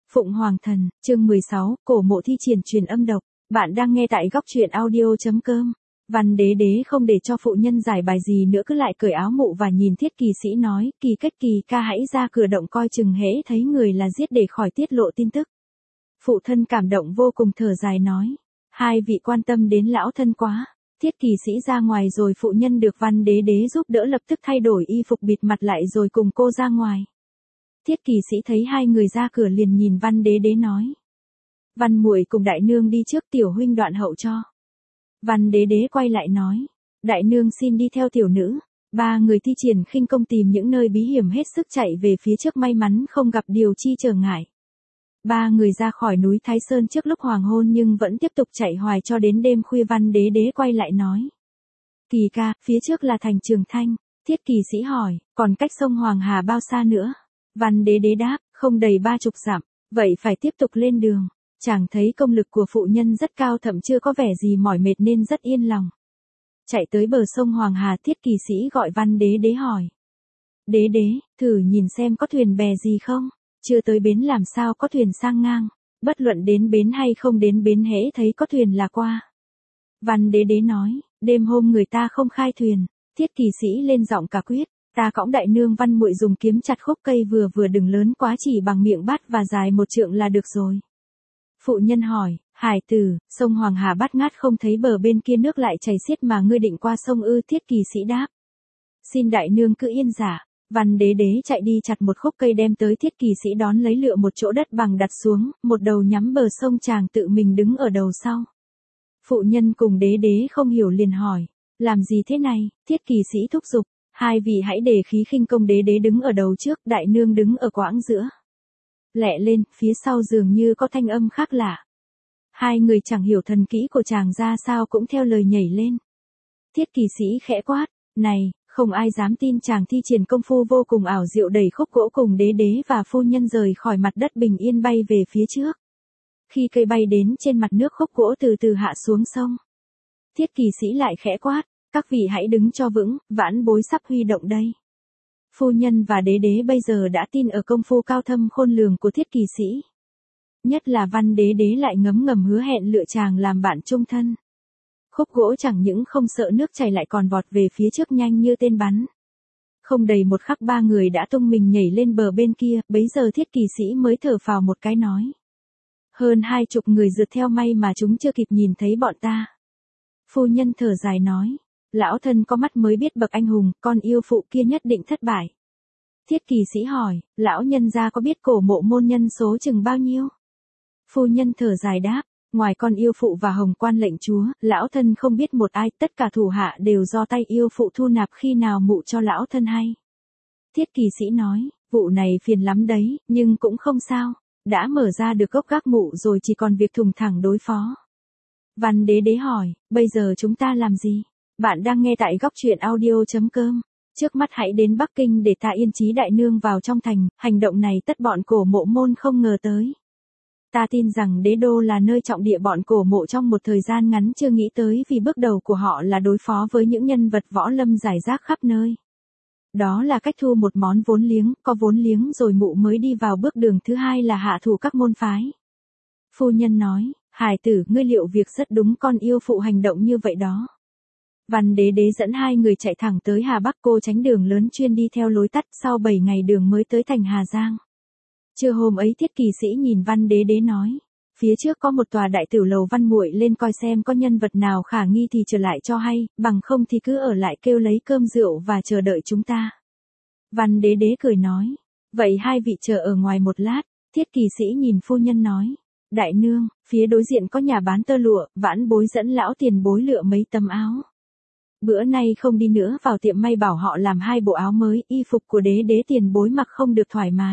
Phụng Hoàng Thần, chương 16, cổ mộ thi triển truyền âm độc. Bạn đang nghe tại góc truyện audio.com. Văn Đế Đế không để cho phụ nhân giải bài gì nữa, cứ lại cởi áo mụ và nhìn Thiết Kỳ Sĩ nói, Kỳ Cách Kỳ ca hãy ra cửa động coi chừng hễ thấy người là giết để khỏi tiết lộ tin tức. Phụ thân cảm động vô cùng thở dài nói, hai vị quan tâm đến lão thân quá. Thiết Kỳ Sĩ ra ngoài rồi phụ nhân được Văn Đế Đế giúp đỡ lập tức thay đổi y phục bịt mặt lại rồi cùng cô ra ngoài. Thiết Kỳ Sĩ thấy hai người ra cửa liền nhìn Văn Đế Đế nói. Văn muội cùng đại nương đi trước, tiểu huynh đoạn hậu cho. Văn Đế Đế quay lại nói. Đại nương xin đi theo tiểu nữ. Ba người thi triển khinh công tìm những nơi bí hiểm hết sức chạy về phía trước, may mắn không gặp điều chi trở ngại. Ba người ra khỏi núi Thái Sơn trước lúc hoàng hôn nhưng vẫn tiếp tục chạy hoài cho đến đêm khuya. Văn Đế Đế quay lại nói. Kỳ ca, phía trước là thành Trường Thanh. Thiết Kỳ Sĩ hỏi, còn cách sông Hoàng Hà bao xa nữa? Văn Đế Đế đáp, không đầy 30 dặm, vậy phải tiếp tục lên đường. Chàng thấy công lực của phụ nhân rất cao, thậm chưa có vẻ gì mỏi mệt nên rất yên lòng. Chạy tới bờ sông Hoàng Hà, Thiết Kỳ Sĩ gọi Văn Đế Đế hỏi. Đế Đế, thử nhìn xem có thuyền bè gì không? Chưa tới bến làm sao có thuyền sang ngang? Bất luận đến bến hay không đến bến hễ thấy có thuyền là qua. Văn Đế Đế nói, đêm hôm người ta không khai thuyền. Thiết Kỳ Sĩ lên giọng cả quyết. Ta cõng đại nương Văn muội dùng kiếm chặt khúc cây vừa đừng lớn quá, chỉ bằng miệng bát và dài 1 trượng là được rồi. Phụ nhân hỏi, hải tử, sông Hoàng Hà bát ngát không thấy bờ bên kia nước lại chảy xiết mà ngươi định qua sông ư? Thiết Kỳ Sĩ đáp. Xin đại nương cứ yên giả. Văn Đế Đế chạy đi chặt một khúc cây đem tới, Thiết Kỳ Sĩ đón lấy lựa một chỗ đất bằng đặt xuống, một đầu nhắm bờ sông, chàng tự mình đứng ở đầu sau. Phụ nhân cùng Đế Đế không hiểu liền hỏi, làm gì thế này? Thiết Kỳ Sĩ thúc giục. Hai vị hãy để khí khinh công. Đế Đế đứng ở đầu trước, đại nương đứng ở quãng giữa. Lẹ lên, phía sau dường như có thanh âm khác lạ. Hai người chẳng hiểu thần kỹ của chàng ra sao cũng theo lời nhảy lên. Thiết Kỳ Sĩ khẽ quát, này, không ai dám tin. Chàng thi triển công phu vô cùng ảo diệu, đẩy khúc gỗ cùng Đế Đế và phu nhân rời khỏi mặt đất, bình yên bay về phía trước. Khi cây bay đến trên mặt nước, khúc gỗ từ từ hạ xuống sông. Thiết Kỳ Sĩ lại khẽ quát. Các vị hãy đứng cho vững, vãn bối sắp huy động đây. Phu nhân và Đế Đế bây giờ đã tin ở công phu cao thâm khôn lường của Thiết Kỳ Sĩ. Nhất là Văn Đế Đế lại ngấm ngầm hứa hẹn lựa chàng làm bạn chung thân. Khúc gỗ chẳng những không sợ nước chảy lại còn vọt về phía trước nhanh như tên bắn. Không đầy một khắc ba người đã tung mình nhảy lên bờ bên kia, bấy giờ Thiết Kỳ Sĩ mới thở phào một cái nói. Hơn 20 người rượt theo, may mà chúng chưa kịp nhìn thấy bọn ta. Phu nhân thở dài nói. Lão thân có mắt mới biết bậc anh hùng, con yêu phụ kia nhất định thất bại. Thiết Kỳ Sĩ hỏi, lão nhân gia có biết cổ mộ môn nhân số chừng bao nhiêu? Phu nhân thở dài đáp, ngoài con yêu phụ và Hồng Quan lệnh chúa, lão thân không biết một ai, tất cả thủ hạ đều do tay yêu phụ thu nạp, khi nào mụ cho lão thân hay. Thiết Kỳ Sĩ nói, vụ này phiền lắm đấy, nhưng cũng không sao, đã mở ra được gốc gác mụ rồi, chỉ còn việc thùng thẳng đối phó. Văn Đế Đế hỏi, bây giờ chúng ta làm gì? Bạn đang nghe tại góc truyện audio.com. Trước mắt hãy đến Bắc Kinh để ta yên trí đại nương vào trong thành, hành động này tất bọn cổ mộ môn không ngờ tới. Ta tin rằng đế đô là nơi trọng địa bọn cổ mộ trong một thời gian ngắn chưa nghĩ tới, vì bước đầu của họ là đối phó với những nhân vật võ lâm rải rác khắp nơi. Đó là cách thu một món vốn liếng, có vốn liếng rồi mụ mới đi vào bước đường thứ hai là hạ thủ các môn phái. Phu nhân nói, hải tử, ngươi liệu việc rất đúng, con yêu phụ hành động như vậy đó. Văn Đế Đế dẫn hai người chạy thẳng tới Hà Bắc, cô tránh đường lớn chuyên đi theo lối tắt, sau 7 ngày đường mới tới thành Hà Giang. Trưa hôm ấy Thiết Kỳ Sĩ nhìn Văn Đế Đế nói, phía trước có một tòa đại tử lầu, Văn muội lên coi xem có nhân vật nào khả nghi thì trở lại cho hay, bằng không thì cứ ở lại kêu lấy cơm rượu và chờ đợi chúng ta. Văn Đế Đế cười nói, vậy hai vị chờ ở ngoài một lát. Thiết Kỳ Sĩ nhìn phu nhân nói, đại nương, phía đối diện có nhà bán tơ lụa, vãn bối dẫn lão tiền bối lựa mấy tấm áo. Bữa nay không đi nữa, vào tiệm may bảo họ làm 2 bộ áo mới, y phục của Đế Đế tiền bối mặc không được thoải mái.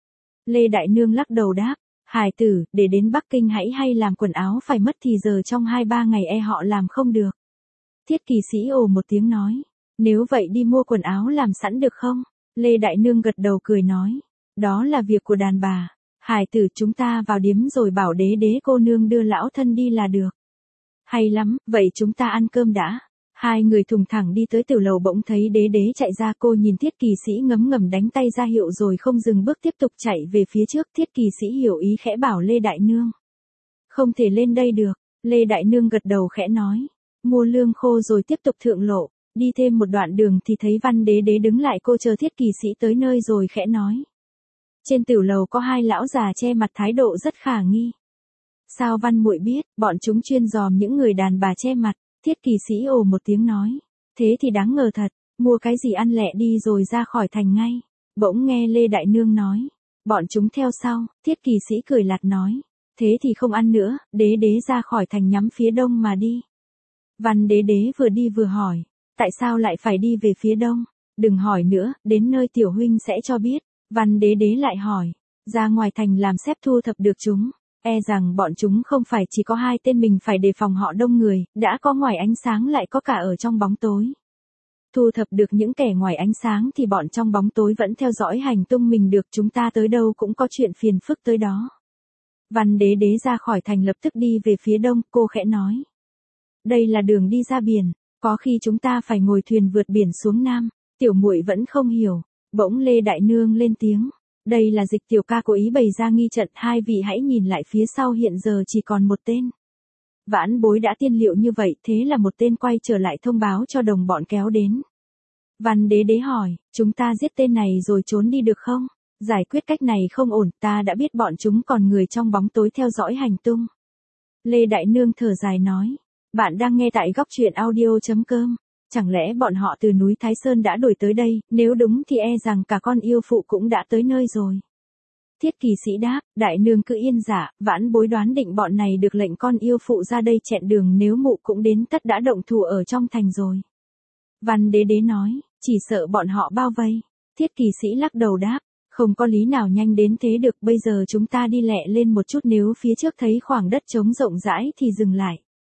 Lê đại nương lắc đầu đáp, hài tử, để đến Bắc Kinh hãy hay làm quần áo phải mất thì giờ, trong 2-3 ngày e họ làm không được. Thiết Kỳ Sĩ ồ một tiếng nói, nếu vậy đi mua quần áo làm sẵn được không? Lê đại nương gật đầu cười nói, đó là việc của đàn bà. Hài tử, chúng ta vào điếm rồi bảo Đế Đế cô nương đưa lão thân đi là được. Hay lắm, vậy chúng ta ăn cơm đã. Hai người thùng thẳng đi tới tiểu lầu bỗng thấy đế đế chạy ra, cô nhìn Thiết Kỳ Sĩ ngấm ngầm đánh tay ra hiệu rồi không dừng bước tiếp tục chạy về phía trước. Thiết Kỳ Sĩ hiểu ý khẽ bảo Lê Đại Nương. Không thể lên đây được, Lê Đại Nương gật đầu khẽ nói. Mua lương khô rồi tiếp tục thượng lộ, đi thêm một đoạn đường thì thấy Văn đế đế đứng lại, cô chờ Thiết Kỳ Sĩ tới nơi rồi khẽ nói. Trên tiểu lầu có hai lão già che mặt thái độ rất khả nghi. Sao Văn muội biết, bọn chúng chuyên dòm những người đàn bà che mặt. Thiết Kỳ Sĩ ồ một tiếng nói. Thế thì đáng ngờ thật, mua cái gì ăn lẹ đi rồi ra khỏi thành ngay. Bỗng nghe Lê Đại Nương nói. Bọn chúng theo sau, Thiết Kỳ Sĩ cười lạt nói. Thế thì không ăn nữa, đế đế ra khỏi thành nhắm phía đông mà đi. Văn đế đế vừa đi vừa hỏi. Tại sao lại phải đi về phía đông? Đừng hỏi nữa, đến nơi tiểu huynh sẽ cho biết. Văn đế đế lại hỏi. Ra ngoài thành làm xếp thu thập được chúng. E rằng bọn chúng không phải chỉ có hai tên mình phải đề phòng họ đông người, đã có ngoài ánh sáng lại có cả ở trong bóng tối. Thu thập được những kẻ ngoài ánh sáng thì bọn trong bóng tối vẫn theo dõi hành tung mình được, chúng ta tới đâu cũng có chuyện phiền phức tới đó. Văn đế đế ra khỏi thành lập tức đi về phía đông, cô khẽ nói. Đây là đường đi ra biển, có khi chúng ta phải ngồi thuyền vượt biển xuống nam. Tiểu muội vẫn không hiểu, bỗng Lê Đại Nương lên tiếng. Đây là Dịch tiểu ca cố ý bày ra nghi trận, hai vị hãy nhìn lại phía sau, hiện giờ chỉ còn một tên. Vãn bối đã tiên liệu như vậy, thế là một tên quay trở lại thông báo cho đồng bọn kéo đến. Văn đế đế hỏi, chúng ta giết tên này rồi trốn đi được không? Giải quyết cách này không ổn, ta đã biết bọn chúng còn người trong bóng tối theo dõi hành tung. Lê Đại Nương thở dài nói, bạn đang nghe tại góc truyện audio.com. Chẳng lẽ bọn họ từ núi Thái Sơn đã đuổi tới đây, nếu đúng thì e rằng cả con yêu phụ cũng đã tới nơi rồi. Thiết Kỳ Sĩ đáp, Đại Nương cứ yên dạ, vãn bối đoán định bọn này được lệnh con yêu phụ ra đây chẹn đường, nếu mụ cũng đến tất đã động thủ ở trong thành rồi. Văn đế đế nói, chỉ sợ bọn họ bao vây. Thiết Kỳ Sĩ lắc đầu đáp, không có lý nào nhanh đến thế được, bây giờ chúng ta đi lẹ lên một chút, nếu phía trước thấy khoảng đất trống rộng rãi thì dừng lại.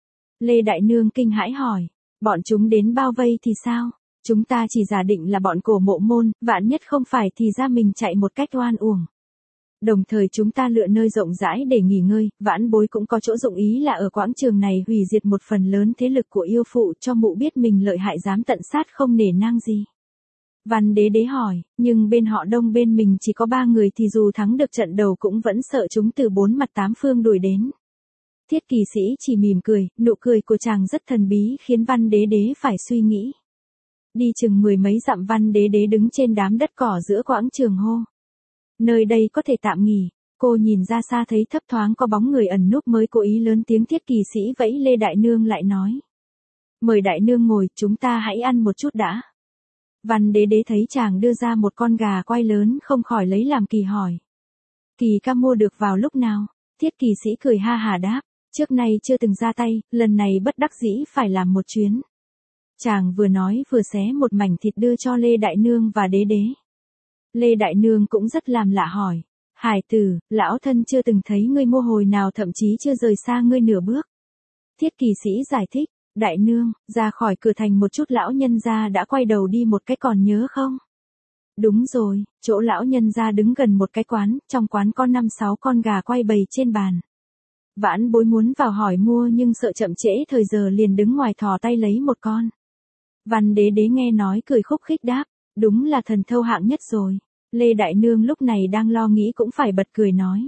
Lê Đại Nương kinh hãi hỏi. Bọn chúng đến bao vây thì sao? Chúng ta chỉ giả định là bọn Cổ Mộ Môn, vạn nhất không phải thì ra mình chạy một cách oan uổng. Đồng thời chúng ta lựa nơi rộng rãi để nghỉ ngơi, vãn bối cũng có chỗ dụng ý là ở quảng trường này hủy diệt một phần lớn thế lực của yêu phụ, cho mụ biết mình lợi hại dám tận sát không nể nang gì. Văn đế đế hỏi, nhưng bên họ đông bên mình chỉ có 3 người thì dù thắng được trận đầu cũng vẫn sợ chúng từ 4 mặt 8 phương đuổi đến. Thiết Kỳ Sĩ chỉ mỉm cười, nụ cười của chàng rất thần bí khiến Văn đế đế phải suy nghĩ. Đi chừng 10 mấy dặm, Văn đế đế đứng trên đám đất cỏ giữa quảng trường hô. Nơi đây có thể tạm nghỉ. Cô nhìn ra xa thấy thấp thoáng có bóng người ẩn núp mới cố ý lớn tiếng. Thiết Kỳ Sĩ vẫy Lê Đại Nương lại nói. Mời Đại Nương ngồi, chúng ta hãy ăn một chút đã. Văn đế đế thấy chàng đưa ra một con gà quay lớn không khỏi lấy làm kỳ hỏi. Kỳ ca mua được vào lúc nào? Thiết Kỳ Sĩ cười ha hà đáp. Trước nay chưa từng ra tay, lần này bất đắc dĩ phải làm một chuyến. Chàng vừa nói vừa xé một mảnh thịt đưa cho Lê Đại Nương và đế đế. Lê Đại Nương cũng rất làm lạ hỏi. Hải tử, lão thân chưa từng thấy ngươi mua hồi nào, thậm chí chưa rời xa ngươi nửa bước. Thiết Kỳ Sĩ giải thích. Đại Nương, ra khỏi cửa thành một chút lão nhân gia đã quay đầu đi một cái, còn nhớ không? Đúng rồi, chỗ lão nhân gia đứng gần một cái quán, trong quán có 5-6 con gà quay bày trên bàn. Vãn bối muốn vào hỏi mua nhưng sợ chậm trễ thời giờ liền đứng ngoài thò tay lấy một con. Văn đế đế nghe nói cười khúc khích đáp, đúng là thần thâu hạng nhất rồi. Lê Đại Nương lúc này đang lo nghĩ cũng phải bật cười nói.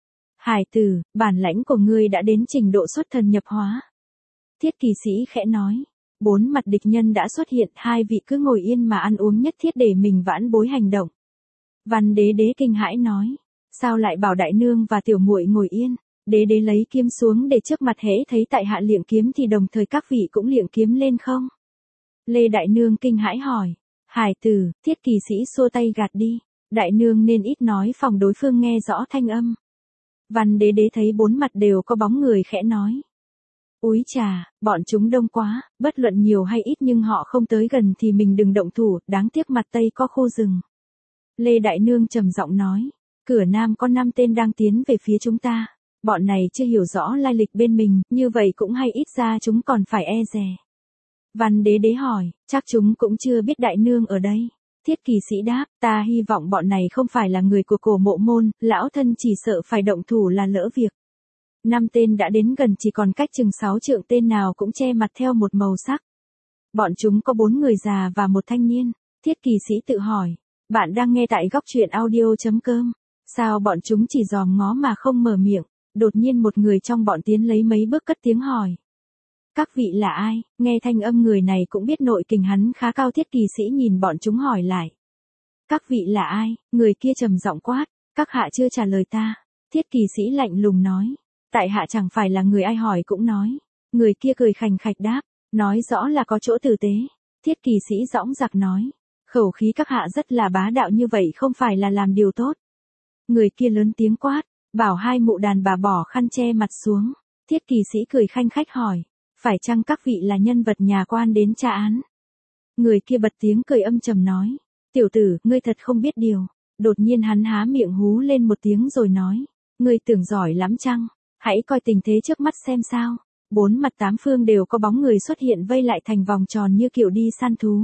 Hải tử, bản lãnh của ngươi đã đến trình độ xuất thần nhập hóa. Thiết Kỳ Sĩ khẽ nói, 4 mặt địch nhân đã xuất hiện, hai vị cứ ngồi yên mà ăn uống, nhất thiết để mình vãn bối hành động. Văn đế đế kinh hãi nói, sao lại bảo Đại Nương và tiểu muội ngồi yên? Đế đế lấy kiếm xuống để trước mặt, hễ thấy tại hạ liệng kiếm thì đồng thời các vị cũng liệng kiếm lên không? Lê Đại Nương kinh hãi hỏi. Hải tử, Thiết Kỳ Sĩ xua tay gạt đi. Đại Nương nên ít nói phòng đối phương nghe rõ thanh âm. Văn đế đế thấy 4 mặt đều có bóng người khẽ nói. Úi chà, bọn chúng đông quá, bất luận nhiều hay ít nhưng họ không tới gần thì mình đừng động thủ, đáng tiếc mặt Tây có khu rừng. Lê Đại Nương trầm giọng nói. Cửa Nam có 5 tên đang tiến về phía chúng ta. Bọn này chưa hiểu rõ lai lịch bên mình, như vậy cũng hay, ít ra chúng còn phải e dè. Văn đế đế hỏi, chắc chúng cũng chưa biết Đại Nương ở đây. Thiết Kỳ Sĩ đáp, ta hy vọng bọn này không phải là người của Cổ Mộ Môn, lão thân chỉ sợ phải động thủ là lỡ việc. 5 tên đã đến gần, chỉ còn cách chừng 6 trượng, tên nào cũng che mặt theo một màu sắc. Bọn chúng có 4 người già và một thanh niên. Thiết kỳ sĩ tự hỏi. Bạn đang nghe tại góc truyện audio.com. Sao bọn chúng chỉ dòm ngó mà không mở miệng? Đột nhiên một người trong bọn tiến lấy mấy bước cất tiếng hỏi. Các vị là ai? Nghe thanh âm người này cũng biết nội kình hắn khá cao. Thiết kỳ sĩ nhìn bọn chúng hỏi lại. Các vị là ai? Người kia trầm giọng quát. Các hạ chưa trả lời ta. Thiết kỳ sĩ lạnh lùng nói. Tại hạ chẳng phải là người ai hỏi cũng nói. Người kia cười khành khạch đáp. Nói rõ là có chỗ tử tế. Thiết kỳ sĩ dõng dạc nói. Khẩu khí các hạ rất là bá đạo, như vậy không phải là làm điều tốt. Người kia lớn tiếng quát. Bảo hai mụ đàn bà bỏ khăn che mặt xuống. Thiết kỳ sĩ cười khanh khách hỏi. Phải chăng các vị là nhân vật nhà quan đến tra án? Người kia bật tiếng cười âm trầm nói. Tiểu tử, ngươi thật không biết điều. Đột nhiên hắn há miệng hú lên một tiếng rồi nói. Ngươi tưởng giỏi lắm chăng? Hãy coi tình thế trước mắt xem sao. 4 mặt 8 phương đều có bóng người xuất hiện vây lại thành vòng tròn như kiểu đi săn thú.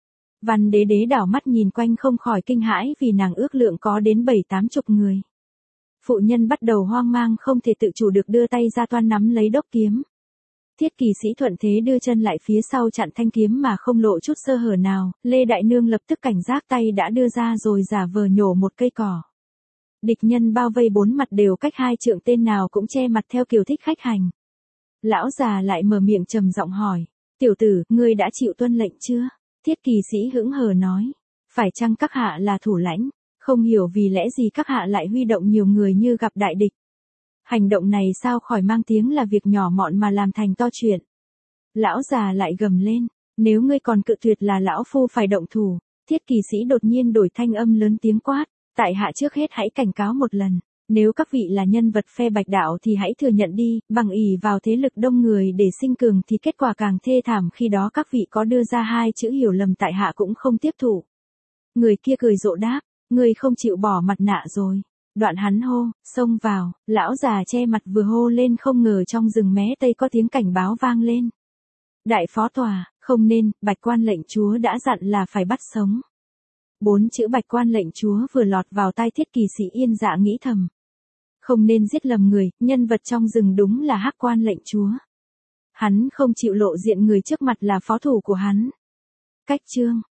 Văn đế đế đảo mắt nhìn quanh không khỏi kinh hãi vì nàng ước lượng có đến 7-80 người. Phụ nhân bắt đầu hoang mang không thể tự chủ được đưa tay ra toan nắm lấy đốc kiếm. Thiết kỳ sĩ thuận thế đưa chân lại phía sau chặn thanh kiếm mà không lộ chút sơ hở nào. Lê Đại Nương lập tức cảnh giác, tay đã đưa ra rồi giả vờ nhổ một cây cỏ. Địch nhân bao vây 4 mặt đều cách 2 trượng, tên nào cũng che mặt theo kiểu thích khách hành. Lão già lại mở miệng trầm giọng hỏi. Tiểu tử, ngươi đã chịu tuân lệnh chưa? Thiết kỳ sĩ hững hờ nói. Phải chăng các hạ là thủ lãnh? Không hiểu vì lẽ gì các hạ lại huy động nhiều người như gặp đại địch. Hành động này sao khỏi mang tiếng là việc nhỏ mọn mà làm thành to chuyện. Lão già lại gầm lên. Nếu ngươi còn cự tuyệt là lão phu phải động thủ. Thiết kỳ sĩ đột nhiên đổi thanh âm lớn tiếng quát. Tại hạ trước hết hãy cảnh cáo một lần. Nếu các vị là nhân vật phe Bạch đạo thì hãy thừa nhận đi. Bằng ỷ vào thế lực đông người để sinh cường thì kết quả càng thê thảm. Khi đó các vị có đưa ra 2 chữ hiểu lầm tại hạ cũng không tiếp thụ. Người kia cười rộ đáp. Ngươi không chịu bỏ mặt nạ rồi. Đoạn hắn hô, xông vào. Lão già che mặt vừa hô lên không ngờ trong rừng mé tây có tiếng cảnh báo vang lên. Đại phó tòa, không nên, Bạch quan lệnh chúa đã dặn là phải bắt sống. 4 chữ Bạch quan lệnh chúa vừa lọt vào tai thiết kỳ sĩ yên dạ nghĩ thầm. Không nên giết lầm người, nhân vật trong rừng đúng là Hắc quan lệnh chúa. Hắn không chịu lộ diện người trước mặt là phó thủ của hắn. Cách chương.